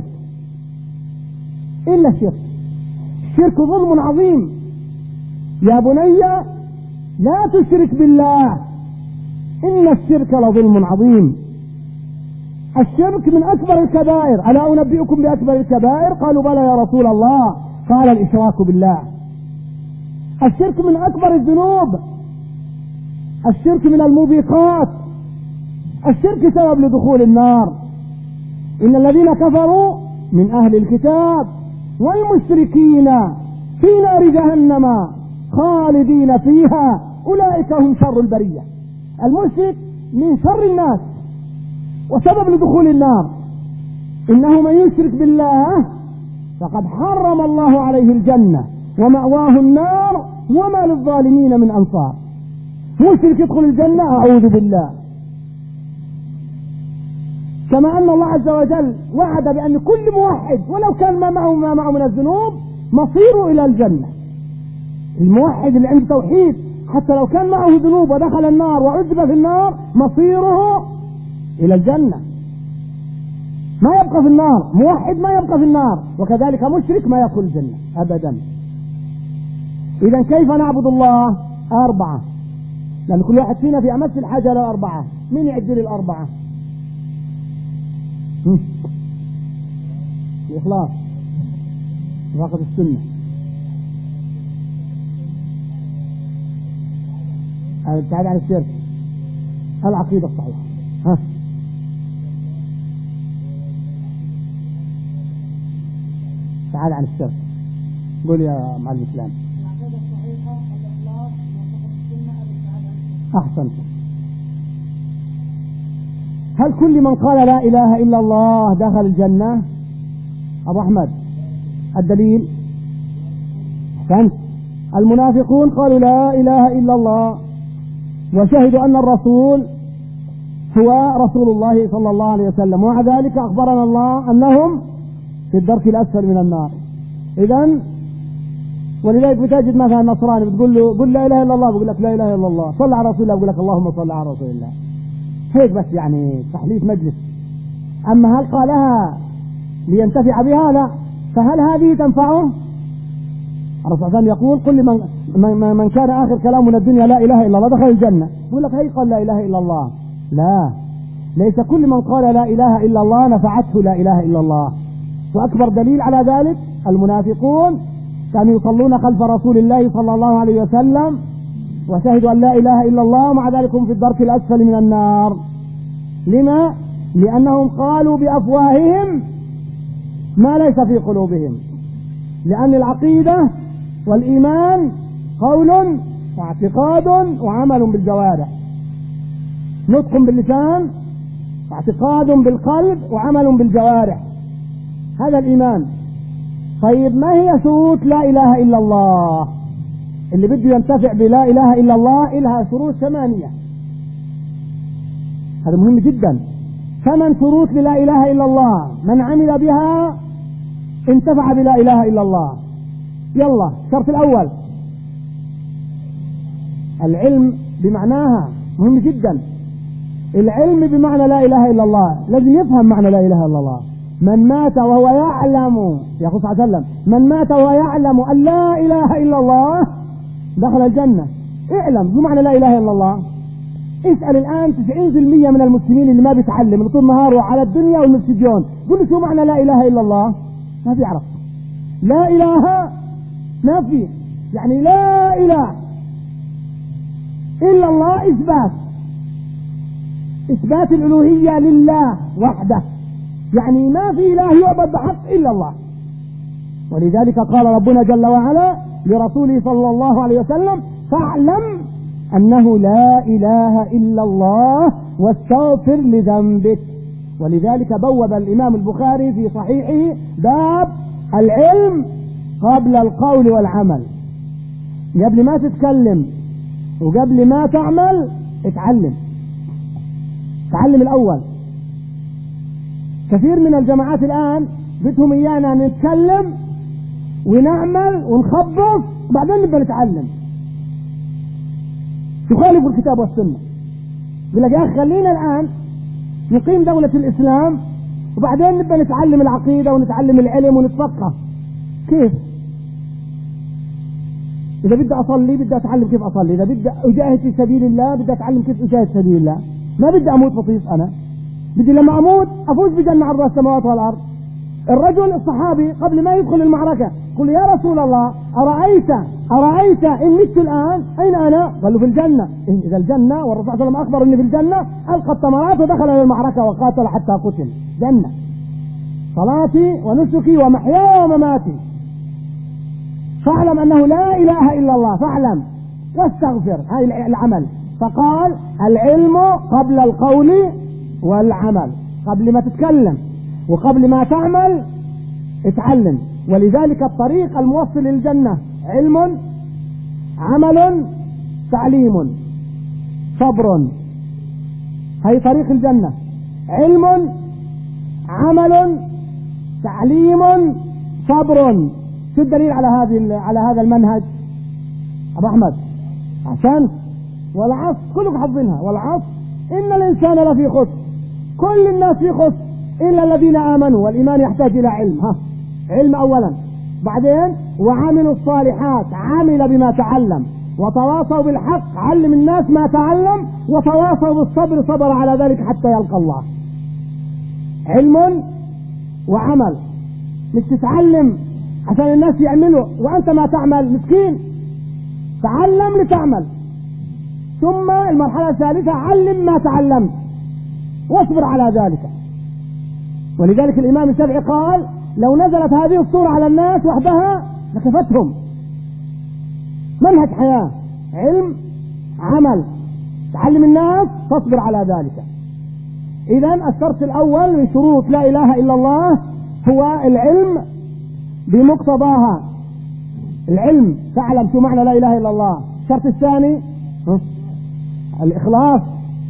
إلا الشرك. الشرك ظلم عظيم. يا بني لا تشرك بالله إن الشرك لظلم عظيم. الشرك من أكبر الكبائر. ألا أنبئكم بأكبر الكبائر؟ قالوا بلى يا رسول الله. قال الإشراك بالله. الشرك من أكبر الذنوب. الشرك من الموبقات. الشرك سبب لدخول النار. إن الذين كفروا من أهل الكتاب والمشركين في نار جهنم خالدين فيها أولئك هم شر البرية. المشرك من شر الناس وسبب لدخول النار. إنه من يشرك بالله فقد حرم الله عليه الجنة ومأواه النار وما للظالمين من أنصار. مشرك يدخل الجنة أعوذ بالله. كما أن الله عز وجل وعد بأن كل موحد ولو كان ما معه ما معه من الذنوب مصيره إلى الجنة. الموحد اللي عنده توحيد حتى لو كان معه ذنوب ودخل النار وعذب في النار مصيره إلى الجنة، ما يبقى في النار. موحد ما يبقى في النار، وكذلك مشرك ما يدخل الجنة أبدا. إذا كيف نعبد الله؟ أربعة، لأن كل واحد فينا في أمس الحاجة للأربعة. مين يعد لي الأربعة؟ الإخلاص، وفاقة السنة، الابتعاد عن الشرك، العقيدة الصحيحة. ها تعال عن الشرك. قول يا معلم الإسلام.
العقيدة الصحيحة، الإخلاص، وفاقة السنة، الابتعاد عن الشرك.
أحسنت. هل كل من قال لا إله إلا الله دخل الجنة؟ أبو أحمد الدليل. أحسنت. المنافقون قالوا لا إله إلا الله وشهدوا أن الرسول هو رسول الله صلى الله عليه وسلم، ومع ذلك أخبرنا الله أنهم في الدرك الأسفل من النار. إذن ولذلك بتجد مثلا النصراني بتقول له قل لا إله إلا الله، بقول لك لا إله إلا الله. صل على رسول الله، بقول لك اللهم صل على رسول الله. هيك بس يعني تحليف مجلس. أما هل قالها لينتفع بها؟ لا. فهل هذه تنفعه؟ الرسول صلى الله عليه وسلم يقول كل من, من كان آخر كلامه من الدنيا لا إله إلا الله دخل الجنة. يقول لك هي قال لا إله إلا الله. لا، ليس كل من قال لا إله إلا الله نفعته لا إله إلا الله. وأكبر دليل على ذلك المنافقون كانوا يصلون خلف رسول الله صلى الله عليه وسلم وشهدوا أن لا إله إلا الله، ومع ذلك هم في الدرك الأسفل من النار. لما؟ لأنهم قالوا بأفواههم ما ليس في قلوبهم. لأن العقيدة والإيمان قول واعتقاد وعمل بالجوارح. نطق باللسان واعتقاد بالقلب وعمل بالجوارح، هذا الإيمان. طيب ما هي شروط لا إله إلا الله؟ اللي بده ينتفع بلا إله إلا الله إلها شروط ثمانية. هذا مهم جدا. ثمان شروط للا إله إلا الله، من عمل بها انتفع بلا إله إلا الله. يلا، الشرط الأول العلم بمعناها، مهم جدا. العلم بمعنى لا إله إلا الله، لازم يفهم معنى لا إله إلا الله. من مات وهو يعلم، يقول صلى الله عليه وسلم من مات وهو يعلم أن لا إله إلا الله دخل الجنة. اعلم شو معنى لا إله إلا الله. اسأل الآن تسعين بالمئة من المسلمين اللي ما بيتعلم اللي طول نهاره على الدنيا والمسجون، قل له شو معنى لا إله إلا الله، ما بيعرف. لا إله ما في، يعني لا إله إلا الله إثبات، إثبات الألوهية لله وحده، يعني ما في إله يعبد بحق إلا الله. ولذلك قال ربنا جل وعلا لرسوله صلى الله عليه وسلم: فاعلم أنه لا إله إلا الله واستغفر لذنبك. ولذلك بوب الإمام البخاري في صحيحه باب العلم قبل القول والعمل. قبل ما تتكلم وقبل ما تعمل اتعلم، تعلم الأول. كثير من الجماعات الآن بدهم إيانا نتكلم ونعمل ونخبط وبعدين نبقى نتعلم، يخالف الكتاب والسنة. يقول لك يا أخي خلينا الآن نقيم دولة الإسلام وبعدين نبقى نتعلم العقيدة ونتعلم العلم ونتفقه. كيف؟ إذا بدي أصلي بدي أتعلم كيف أصلي، إذا بدي أجاهد في سبيل الله بدي أتعلم كيف أجاهد في سبيل الله. ما بدي أموت بطيس، أنا بدي لما أموت أفوز بجنة عرضها السماوات والأرض. الرجل الصحابي قبل ما يدخل المعركة قل يا رسول الله أرأيت أرأيت إن مت الآن أين أنا؟ قال له في الجنة. إذا الجنة والرسول صلى الله عليه وسلم أخبر إني في الجنة، ألقى الثمرات ودخل إلى المعركة وقاتل حتى قتل. جنة. صلاتي ونسكي ومحياي ومماتي. فاعلم أنه لا إله إلا الله، فاعلم واستغفر. هاي العمل. فقال العلم قبل القول والعمل، قبل ما تتكلم وقبل ما تعمل اتعلم. ولذلك الطريق الموصل للجنة علم، عمل، تعليم، صبر. هي طريق الجنة: علم، عمل، تعليم، صبر. شو الدليل على هذه على هذا المنهج؟ أبو أحمد عشان والعصر كلكم حافظينها، والعصر إن الإنسان لفي خسر، كل الناس في خسر إلا الذين آمنوا. والإيمان يحتاج إلى علم. ها علم أولا، بعدين وعملوا الصالحات، عمل بما تعلم، وتواصوا بالحق، علم الناس ما تعلم، وتواصوا بالصبر، صبر على ذلك حتى يلقى الله. علم وعمل، مش تتعلم عشان الناس يعملوا وأنت ما تعمل، مسكين. تعلم لتعمل. ثم المرحلة الثالثة علم ما تعلمت واصبر على ذلك. ولذلك الإمام الشافعي قال لو نزلت هذه الصورة على الناس وحدها لكفتهم. منهج حياة: علم، عمل، تعلم الناس، تصبر على ذلك. إذن الشرط الأول من شروط لا إله إلا الله هو العلم بمقتضاها. العلم، تعلم شو معنى لا إله إلا الله. الشرط الثاني الإخلاص.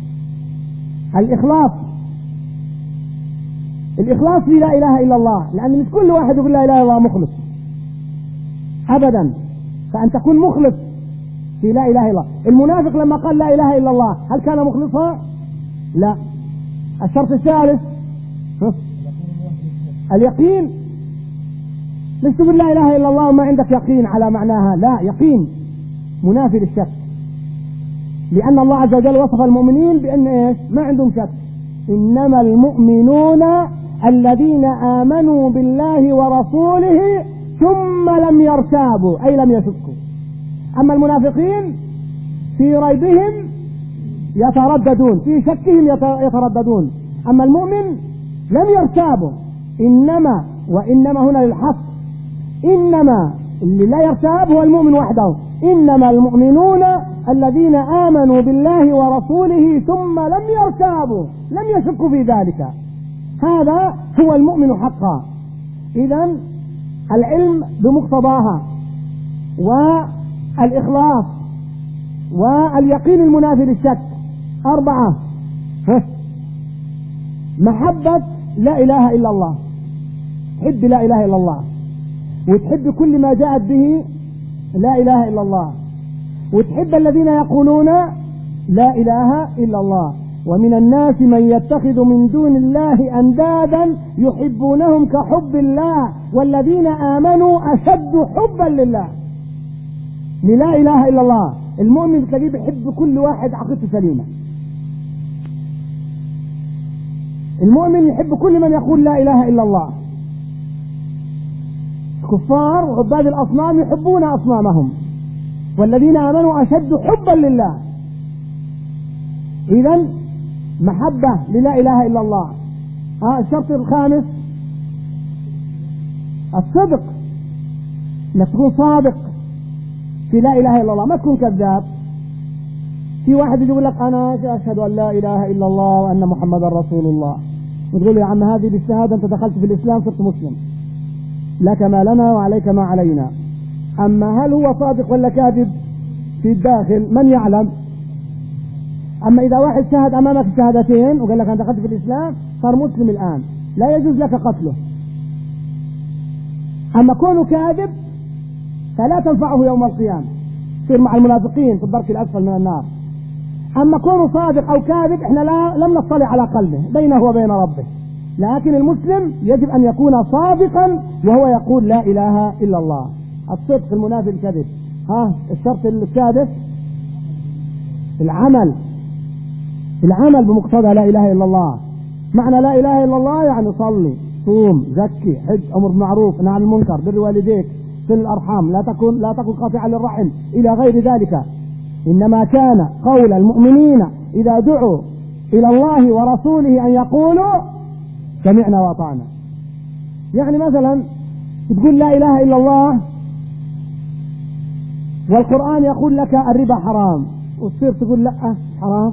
الإخلاص الإخلاص في لا إله إلا الله، لأن مش كل واحد يقول لا إله إلا الله مخلص أبدا. فأن تكون مخلص في لا إله إلا الله. المنافق لما قال لا إله إلا الله هل كان مخلصا؟ لا. الشرط الثالث اليقين. ليش تقول لا إله إلا الله وما عندك يقين على معناها؟ لا، يقين منافي للشك، لأن الله عز وجل وصف المؤمنين بأن إيش؟ ما عندهم شك. إنما المؤمنون الذين آمنوا بالله ورسوله ثم لم يرتابوا، أي لم يشكوا. أما المنافقين في ريبهم يترددون، في شكهم يترددون. أما المؤمن لم يرتابوا. إنما، وإنما هنا للحصر، إنما اللي لا يرتاب هو المؤمن وحده. إنما المؤمنون الذين آمنوا بالله ورسوله ثم لم يرتابوا، لم يشكوا في ذلك. هذا هو المؤمن حقا. إذن العلم بمقتضاها، والإخلاص، واليقين المنافي للشك. أربعة، محبة لا إله إلا الله. تحب لا إله إلا الله، وتحب كل ما جاءت به لا إله إلا الله، وتحب الذين يقولون لا إله إلا الله. ومن الناس من يتخذ من دون الله أندادا يحبونهم كحب الله والذين آمنوا أشد حبا لله. للا إله إلا الله المؤمن تلاقيه بيحب كل واحد عقيدته سليمة. المؤمن يحب كل من يقول لا إله إلا الله. الكفار وعباد الأصنام يحبون أصنامهم، والذين آمنوا أشد حبا لله. إذن محبة للا إله إلا الله. آه الشرط الخامس الصدق، انك تكون صادق في لا إله إلا الله، ما تكون كذاب. في واحد يقول لك أنا أشهد أن لا إله إلا الله وأن محمدا رسول الله، وتقول له يا عم هذه بالشهادة أنت دخلت في الإسلام صرت مسلم، لك ما لنا وعليك ما علينا. أما هل هو صادق ولا كاذب في الداخل من يعلم. أما إذا واحد شهد أمامك الشهادتين وقال لك أنا دخلت في الإسلام صار مسلم الآن، لا يجوز لك قتله. أما كونه كاذب فلا تنفعه يوم القيامة، يصير مع المنافقين في الدرك الأسفل من النار. أما كونه صادق أو كاذب احنا لا لم نطلع على قلبه، بينه وبين ربه. لكن المسلم يجب أن يكون صادقا وهو يقول لا إله إلا الله. الصدق المنافي الكذب. ها الشرط السادس العمل، العمل بمقتضى لا إله إلا الله. معنى لا إله إلا الله يعني صلي صوم زكي حج أمر بالمعروف نهي عن المنكر بر والديك صل الأرحام لا تكن لا تكن قاطعا للرحم إلى غير ذلك. إنما كان قول المؤمنين إذا دعوا إلى الله ورسوله أن يقولوا سمعنا وأطعنا. يعني مثلا تقول لا إله إلا الله والقرآن يقول لك الربا حرام وتصير تقول لا حرام.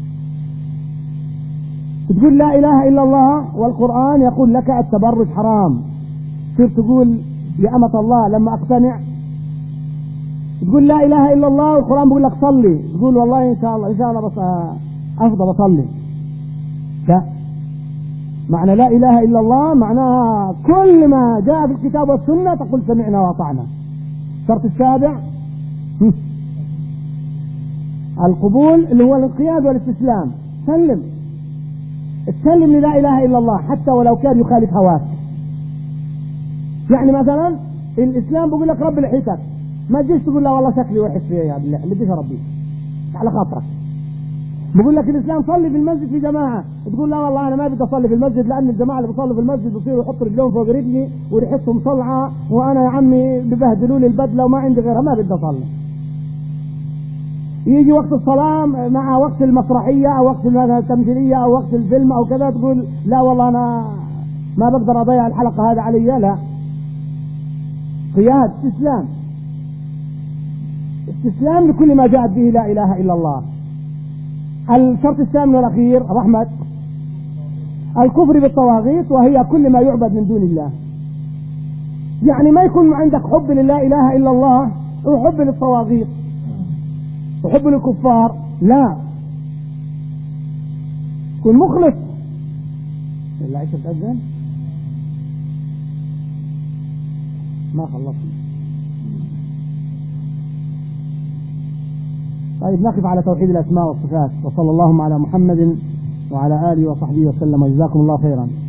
تقول لا إله إلا الله والقرآن يقول لك التبرج حرام، تصير تقول يا أمة الله لما أقتنع. تقول لا إله إلا الله والقرآن بيقول لك صلي، تقول والله إن شاء الله إن شاء الله بس أفضل أصلي. لا، معنى لا إله إلا الله معناها كل ما جاء في الكتاب والسنة تقول سمعنا وأطعنا. الشرط السابع القبول اللي هو الانقياد والاستسلام. سلم تسلم للا إله إلا الله حتى ولو كان يخالف هواك. يعني مثلا الإسلام بيقول لك رب لحيتك، ما تجيش تقول لا والله شكلي وحش فيها يا بالله اللي بديش ربي على خاطرك. بيقول لك الإسلام صلي في المسجد في جماعة، تقول لا والله أنا ما بدي أصلي في المسجد لأن الجماعة اللي بيصلوا في المسجد بيصيروا يحطوا رجلهم فوق رجلي وريحتهم صلعة وأنا يا عمي ببهدلوا لي البدلة وما عندي غيرها ما بدي أصلي. يجي وقت الصلاة مع وقت المسرحية أو وقت التمثيلية أو وقت الفيلم أو كذا تقول لا والله أنا ما بقدر أضيع الحلقة هذه علي. لا، قياد استسلام، استسلام لكل ما جاءت به لا إله إلا الله. الشرط الثامن والأخير رحمة الكفر بالطواغيت وهي كل ما يعبد من دون الله. يعني ما يكون عندك حب للا إله إلا الله وحب للطواغيت وحب للكفار، لا، كن مخلص. لا عيش تأذن ما خلصنا. طيب نقف على توحيد الأسماء والصفات، وصلى اللهم على محمد وعلى آله وصحبه وسلم، وجزاكم الله خيرا.